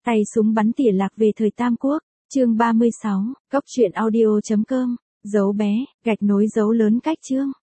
Tay súng bắn tỉa lạc về thời Tam Quốc, chương 36, cốc truyện audio.com, dấu bé, gạch nối dấu lớn cách chương.